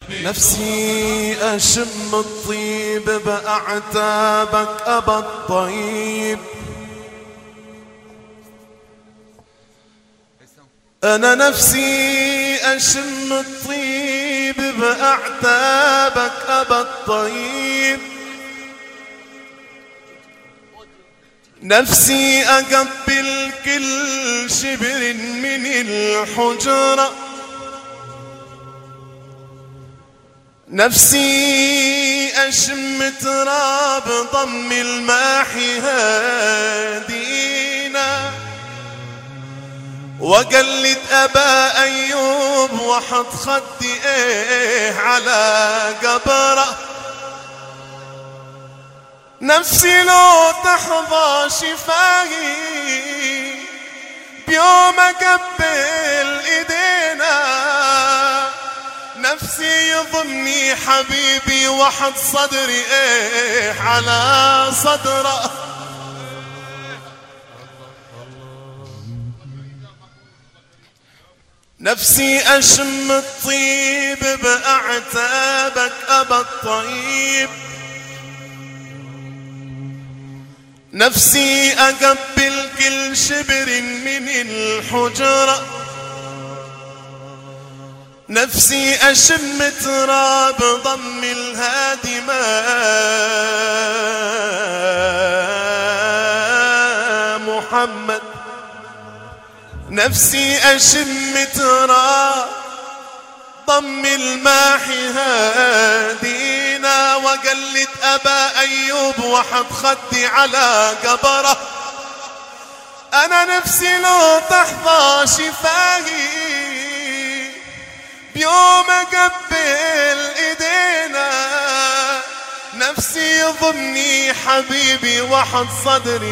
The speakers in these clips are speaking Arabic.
نفسي أشم الطيب بأعتابك أبا الطيب. أنا نفسي أشم الطيب بأعتابك أبا الطيب. نفسي أقبل كل شبر من الحجرة. نفسي أشم تراب ضم الماحي هادينا، وقلد أبا أيوب وحط خدي على قبره. نفسي لو تحظى شفاهي بيوم أقبل إيدينا. نفسي يضمني حبيبي وحط صدري على صدره. نفسي أشم الطيب بأعتابك أبا الطيب. نفسي أقبل كل شبر من الحجرة. نفسي أشم تراب ضم الهادمة محمد. نفسي أشم تراب ضم الماحي هادينا، وقلد أبا أيوب وحط خدي على قبره. أنا نفسي لو تحظى شفاهي بيوم أقبل إيدينا. نفسي يضمني حبيبي وحط صدري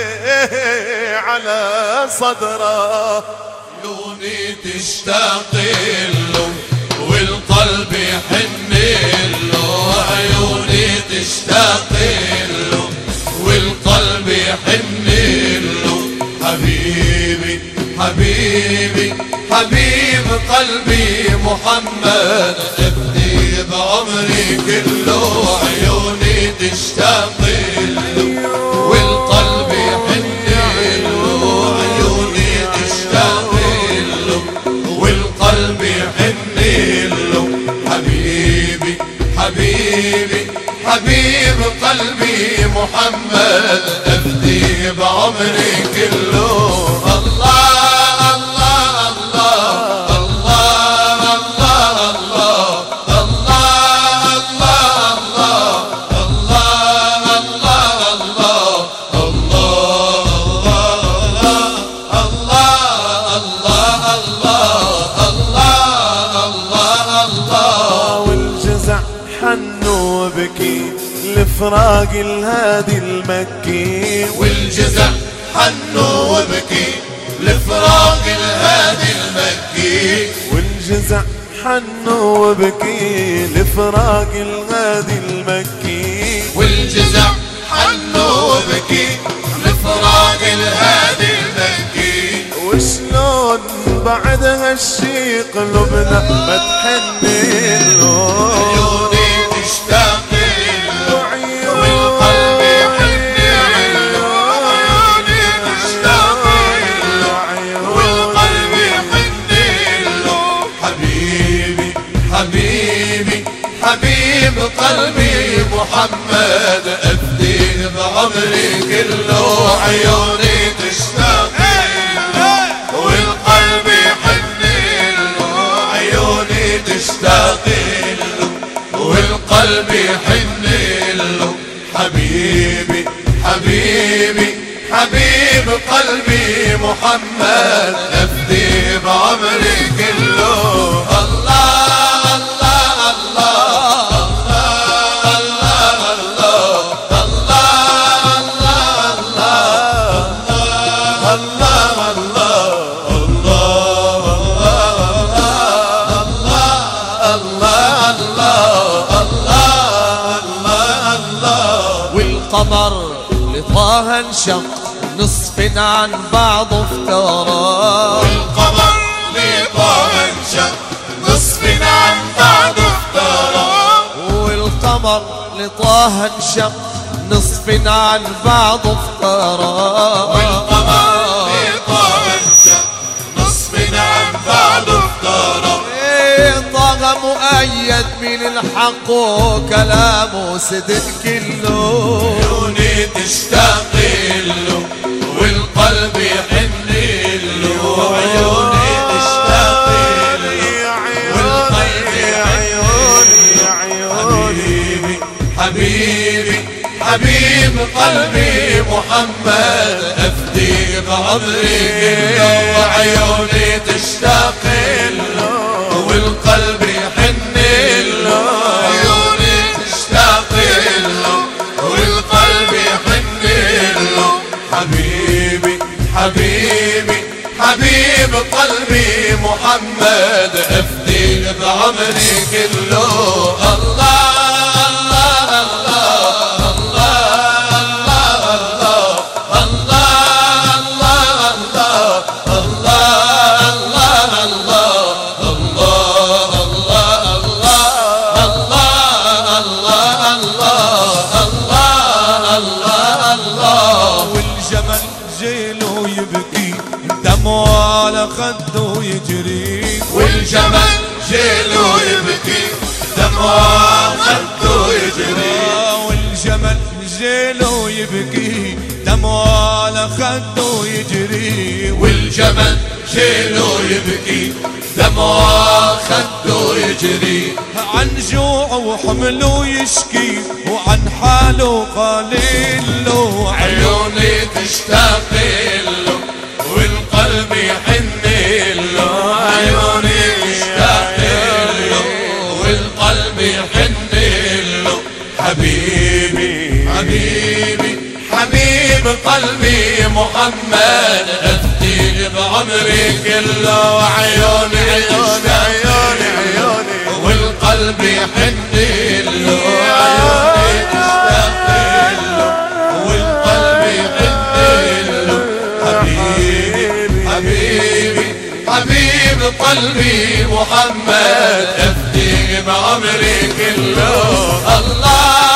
على صدره. عيوني تشتاق له والقلب يحن له. عيوني تشتاق له والقلب يحن له. حبيبي حبيبي حبيب قلبي محمد، ابني بعمري كله. عيوني تشتاق له والقلب يحن له. عيوني تشتاق له والقلب يحن له. حبيبي حبيبي حبيب قلبي محمد، ابني بعمري كله. لفراق الهادي المكي. والجزع حن وبكي لفراق الهادي المكي. والجزع حن وبكي لفراق الهادي المكي. والجزع حن وبكي لفراق الهادي المكي. وشلون بعد هالشي قلوبنا ما تحن له. عيوني تشتاق حبيب قلبي محمد، افدي بعمري كله. عيوني تشتاق له والقلب يحن له. عيوني تشتاق له والقلب يحن له. حبيبي حبيبي حبيب قلبي محمد، افدي بعمري كله. والقمر لطه انشق نصف عن بعض افترى. والقمر لطه انشق نصف عن بعض افترى. القمر لطه انشق نصف عن بعض افترى والقمر لطه انشق نصف عن بعض افترى طه مؤيد من الحق وكلامه صدق كله عيوني تشتاق له والقلب يحن له عيوني تشتاق له والقلب يحن له حبيبي حبيب قلبي محمد أفدي بعمري كله وعيوني تشتاق له والقلب يحن له عيوني تشتاق له والقلب يحن له حبيبي حبيبي حبيب قلبي محمد أفدي بعمري كله الله على خده يجري والجمل جيله يبكي دمعه خده يجري والجمل جيله يبكي دمعه على خده يجري والجمل جيله يبكي دمعه خده يجري عن جوع وحمله يشكي وعن حاله قليل له عيوني تشتاق له والقلب يحن له عيوني تشتاق له والقلب يحن له حبيبي حبيبي حبيب قلبي محمد أفدي بعمري كله وعيوني تشتاق له والقلب يحن له عيوني تشتاق له والقلب يحن له حبيبي حبيبي حبيب قلبي محمد أفدي بعمري كله الله